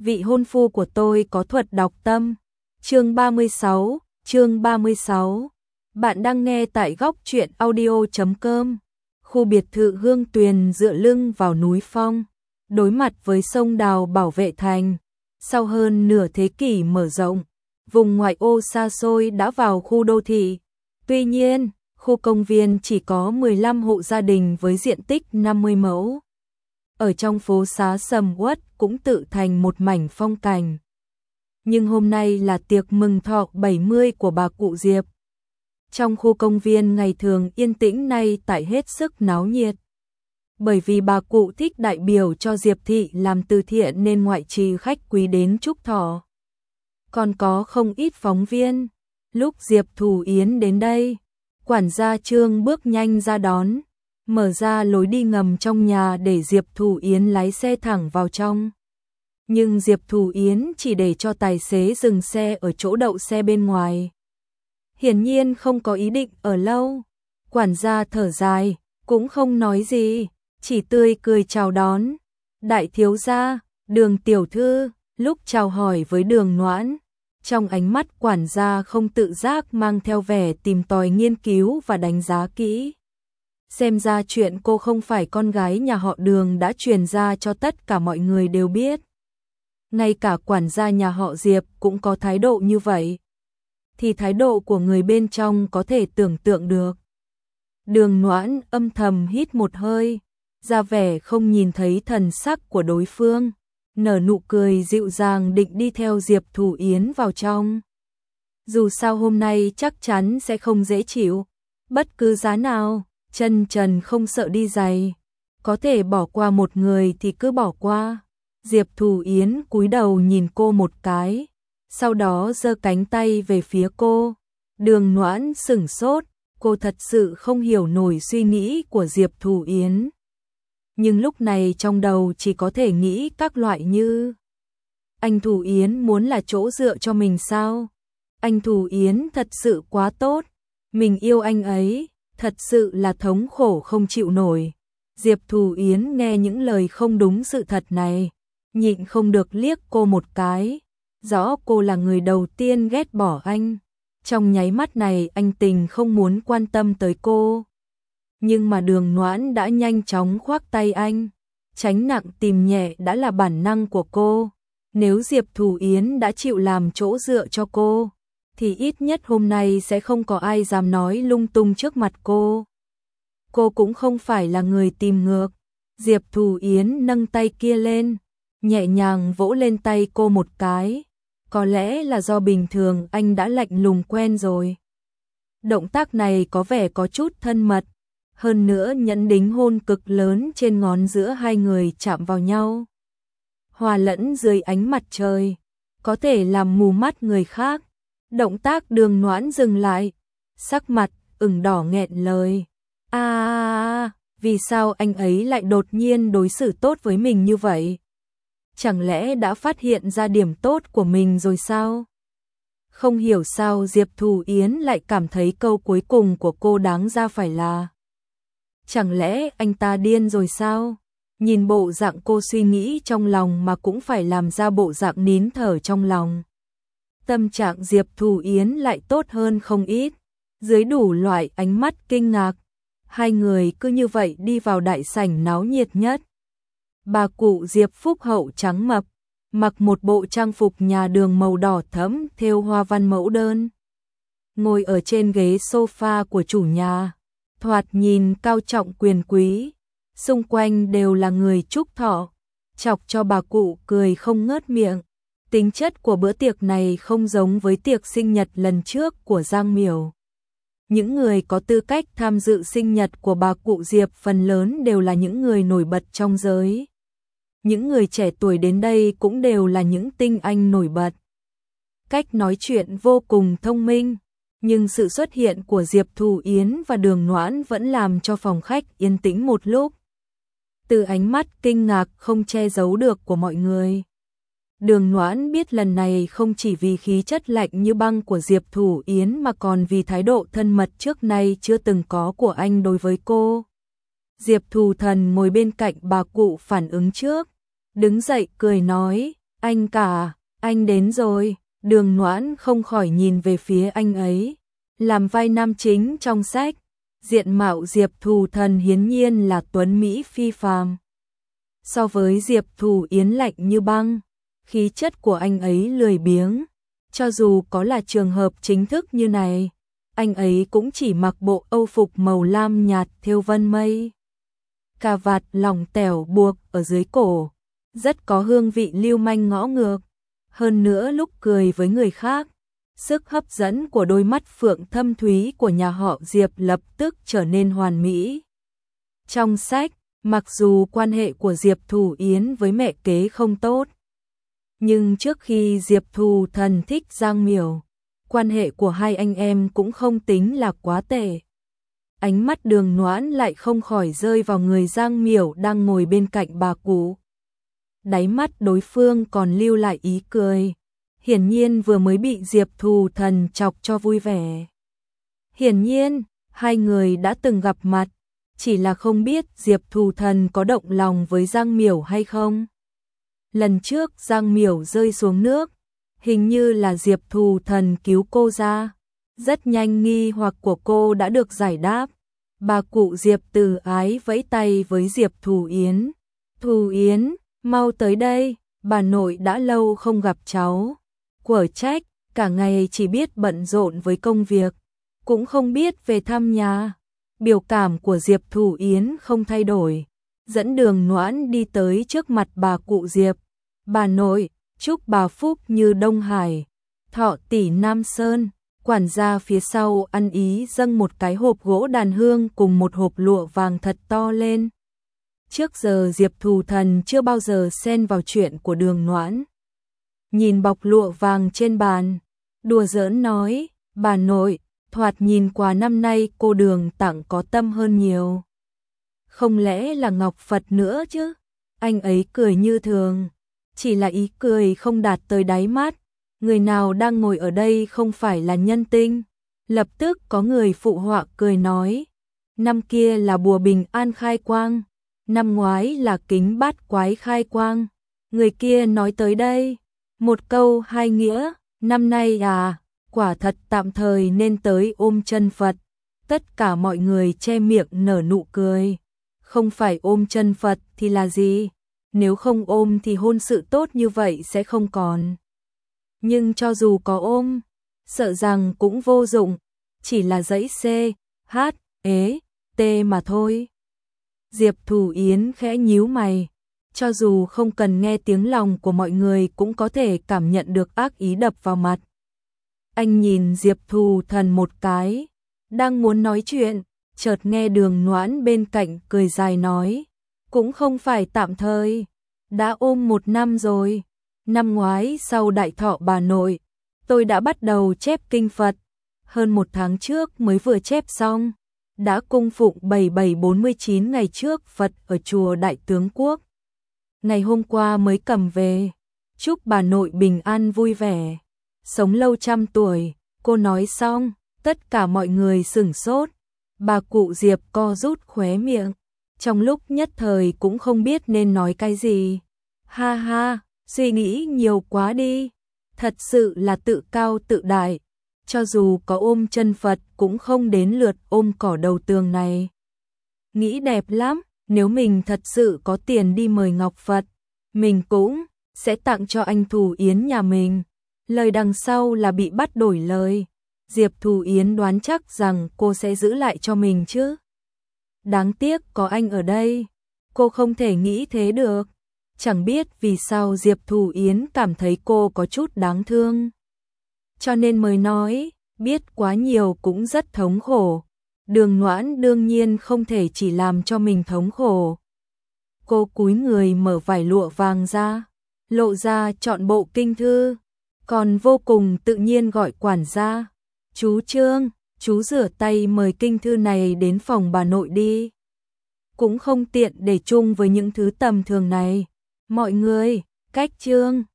vị hôn phu của tôi có thuật đọc tâm. Chương 36. Bạn đang nghe tại góc truyện audio.com. Khu biệt thự Hương Tuyền dựa lưng vào núi phong, đối mặt với sông Đào bảo vệ thành. Sau hơn nửa thế kỷ mở rộng, vùng ngoại ô xa xôi đã vào khu đô thị. Tuy nhiên, khu công viên chỉ có 15 hộ gia đình với diện tích 50 mẫu. Ở trong phố xá sầm uất cũng tự thành một mảnh phong cảnh. Nhưng hôm nay là tiệc mừng thọ 70 của bà cụ Diệp. Trong khu công viên ngày thường yên tĩnh nay tại hết sức náo nhiệt. Bởi vì bà cụ thích đại biểu cho Diệp thị làm từ thiện nên ngoại trừ khách quý đến chúc thọ, còn có không ít phóng viên. Lúc Diệp Thủ Yến đến đây, quản gia Trương bước nhanh ra đón, mở ra lối đi ngầm trong nhà để Diệp Thủ Yến lái xe thẳng vào trong. Nhưng Diệp Thủ Yến chỉ để cho tài xế dừng xe ở chỗ đậu xe bên ngoài. Hiển nhiên không có ý định ở lâu. Quản gia thở dài, cũng không nói gì, chỉ tươi cười chào đón. Đại thiếu gia, Đường tiểu thư. Lúc chào hỏi với Đường Noãn, trong ánh mắt quản gia không tự giác mang theo vẻ tìm tòi nghiên cứu và đánh giá kỹ. Xem ra chuyện cô không phải con gái nhà họ Đường đã truyền ra cho tất cả mọi người đều biết. Ngay cả quản gia nhà họ Diệp cũng có thái độ như vậy. Thì thái độ của người bên trong có thể tưởng tượng được. Đường Noãn âm thầm hít một hơi, ra vẻ không nhìn thấy thần sắc của đối phương, nở nụ cười dịu dàng định đi theo Diệp Thủ Yến vào trong. Dù sao hôm nay chắc chắn sẽ không dễ chịu, bất cứ giá nào, chân trần không sợ đi giày. Có thể bỏ qua một người thì cứ bỏ qua. Diệp Thủ Yến cúi đầu nhìn cô một cái, sau đó giơ cánh tay về phía cô. Đường Noãn sửng sốt, cô thật sự không hiểu nổi suy nghĩ của Diệp Thủ Yến. Nhưng lúc này trong đầu chỉ có thể nghĩ các loại như: anh Thủ Yến muốn là chỗ dựa cho mình sao? Anh Thủ Yến thật sự quá tốt, mình yêu anh ấy, thật sự là thống khổ không chịu nổi. Diệp Thủ Yến nghe những lời không đúng sự thật này, nhịn không được liếc cô một cái. Rõ cô là người đầu tiên ghét bỏ anh. Trong nháy mắt này anh tình không muốn quan tâm tới cô. Nhưng mà Đường Noãn đã nhanh chóng khoác tay anh. Tránh nặng tìm nhẹ đã là bản năng của cô. Nếu Diệp Thủ Yến đã chịu làm chỗ dựa cho cô, thì ít nhất hôm nay sẽ không có ai dám nói lung tung trước mặt cô. Cô cũng không phải là người tìm ngược. Diệp Thủ Yến nâng tay kia lên, nhẹ nhàng vỗ lên tay cô một cái. Có lẽ là do bình thường anh đã lạnh lùng quen rồi. Động tác này có vẻ có chút thân mật, hơn nữa nhẫn đính hôn cực lớn trên ngón giữa hai người chạm vào nhau, hòa lẫn dưới ánh mặt trời, có thể làm mù mắt người khác. Động tác Đường Noãn dừng lại, sắc mặt ửng đỏ nghẹn lời. Vì sao anh ấy lại đột nhiên đối xử tốt với mình như vậy? Chẳng lẽ đã phát hiện ra điểm tốt của mình rồi sao? Không hiểu sao Diệp Thủ Yến lại cảm thấy câu cuối cùng của cô đáng ra phải là: chẳng lẽ anh ta điên rồi sao? Nhìn bộ dạng cô suy nghĩ trong lòng mà cũng phải làm ra bộ dạng nín thở trong lòng. Tâm trạng Diệp Thủ Yến lại tốt hơn không ít. Dưới đủ loại ánh mắt kinh ngạc, hai người cứ như vậy đi vào đại sảnh náo nhiệt nhất. Bà cụ Diệp phúc hậu trắng mập, mặc một bộ trang phục nhà Đường màu đỏ thẫm thêu hoa văn mẫu đơn. Ngồi ở trên ghế sofa của chủ nhà, thoạt nhìn cao trọng quyền quý. Xung quanh đều là người chúc thọ, chọc cho bà cụ cười không ngớt miệng. Tính chất của bữa tiệc này không giống với tiệc sinh nhật lần trước của Giang Miểu. Những người có tư cách tham dự sinh nhật của bà cụ Diệp phần lớn đều là những người nổi bật trong giới. Những người trẻ tuổi đến đây cũng đều là những tinh anh nổi bật. Cách nói chuyện vô cùng thông minh, nhưng sự xuất hiện của Diệp Thủ Yến và Đường Noãn vẫn làm cho phòng khách yên tĩnh một lúc. Từ ánh mắt kinh ngạc không che giấu được của mọi người, Đường Noãn biết lần này không chỉ vì khí chất lạnh như băng của Diệp Thủ Yến mà còn vì thái độ thân mật trước nay chưa từng có của anh đối với cô. Diệp Thủ Thần ngồi bên cạnh bà cụ phản ứng trước, đứng dậy cười nói: Anh cả, anh đến rồi. Đường Noãn không khỏi nhìn về phía anh ấy. Làm vai nam chính trong sách, diện mạo Diệp Thù Thần hiển nhiên là tuấn mỹ phi phàm. So với Diệp Thù Yến lạnh như băng, khí chất của anh ấy lười biếng. Cho dù có là trường hợp chính thức như này, anh ấy cũng chỉ mặc bộ âu phục màu lam nhạt thêu vân mây. Cà vạt lỏng tẻo buộc ở dưới cổ, rất có hương vị lưu manh ngõ ngược. Hơn nữa lúc cười với người khác, sức hấp dẫn của đôi mắt phượng thâm thúy của nhà họ Diệp lập tức trở nên hoàn mỹ. Trong sách, mặc dù quan hệ của Diệp Thù Yến với mẹ kế không tốt, nhưng trước khi Diệp Thù Thần thích Giang Miểu, quan hệ của hai anh em cũng không tính là quá tệ. Ánh mắt Đường Noãn lại không khỏi rơi vào người Giang Miểu đang ngồi bên cạnh bà cụ. Đáy mắt đối phương còn lưu lại ý cười, hiển nhiên vừa mới bị Diệp Thù Thần chọc cho vui vẻ. Hiển nhiên, hai người đã từng gặp mặt, chỉ là không biết Diệp Thù Thần có động lòng với Giang Miểu hay không. Lần trước Giang Miểu rơi xuống nước, hình như là Diệp Thù Thần cứu cô ra. Rất nhanh nghi hoặc của cô đã được giải đáp. Bà cụ Diệp từ ái vẫy tay với Diệp Thù Yến. Thù Yến, mau tới đây, bà nội đã lâu không gặp cháu. Quở trách, cả ngày chỉ biết bận rộn với công việc, cũng không biết về thăm nhà. Biểu cảm của Diệp Thù Yến không thay đổi, dẫn Đường Noãn đi tới trước mặt bà cụ Diệp. Bà nội, chúc bà phúc như Đông Hải, thọ tỷ Nam Sơn. Quản gia phía sau ăn ý dâng một cái hộp gỗ đàn hương cùng một hộp lụa vàng thật to lên. Trước giờ Diệp Thù Thần chưa bao giờ xen vào chuyện của Đường Noãn. Nhìn bọc lụa vàng trên bàn, đùa giỡn nói, bà nội, thoạt nhìn quà năm nay cô Đường tặng có tâm hơn nhiều. Không lẽ là ngọc Phật nữa chứ? Anh ấy cười như thường, chỉ là ý cười không đạt tới đáy mắt. Người nào đang ngồi ở đây không phải là nhân tinh? Lập tức có người phụ họa cười nói, năm kia là bùa bình an khai quang, năm ngoái là kính bát quái khai quang. Người kia nói tới đây, một câu hai nghĩa, năm nay quả thật tạm thời nên tới ôm chân Phật. Tất cả mọi người che miệng nở nụ cười. Không phải ôm chân Phật thì là gì? Nếu không ôm thì hôn sự tốt như vậy sẽ không còn. Nhưng cho dù có ôm, sợ rằng cũng vô dụng, chỉ là dãy C, H, ế, T mà thôi. Diệp Thù Yến khẽ nhíu mày, cho dù không cần nghe tiếng lòng của mọi người cũng có thể cảm nhận được ác ý đập vào mặt. Anh nhìn Diệp Thù Thần một cái, đang muốn nói chuyện, chợt nghe Đường Noãn bên cạnh cười dài nói, cũng không phải tạm thời, đã ôm 1 năm rồi. Năm ngoái sau đại thọ bà nội, tôi đã bắt đầu chép kinh Phật, hơn 1 tháng trước mới vừa chép xong, đã cung phụng 7749 ngày trước Phật ở chùa Đại Tướng Quốc. Ngày hôm qua mới cầm về, chúc bà nội bình an vui vẻ, sống lâu trăm tuổi. Cô nói xong, tất cả mọi người sửng sốt, bà cụ Diệp co rút khóe miệng, trong lúc nhất thời cũng không biết nên nói cái gì. Ha ha, suy nghĩ nhiều quá đi, thật sự là tự cao tự đại, cho dù có ôm chân Phật cũng không đến lượt ôm cỏ đầu tường này. Nghĩ đẹp lắm, nếu mình thật sự có tiền đi mời Ngọc Phật, mình cũng sẽ tặng cho anh Thù Yến nhà mình. Lời đằng sau là bị bắt đổi lời. Diệp Thù Yến đoán chắc rằng cô sẽ giữ lại cho mình chứ. Đáng tiếc có anh ở đây, cô không thể nghĩ thế được. Chẳng biết vì sao Diệp Thù Yến cảm thấy cô có chút đáng thương, cho nên mới nói, biết quá nhiều cũng rất thống khổ. Đường Noãn đương nhiên không thể chỉ làm cho mình thống khổ. Cô cúi người mở vải lụa vàng ra, lộ ra trọn bộ kinh thư, còn vô cùng tự nhiên gọi quản gia, chú Trương, chú rửa tay mời kinh thư này đến phòng bà nội đi. Cũng không tiện để chung với những thứ tầm thường này. Mọi người, cách Trương.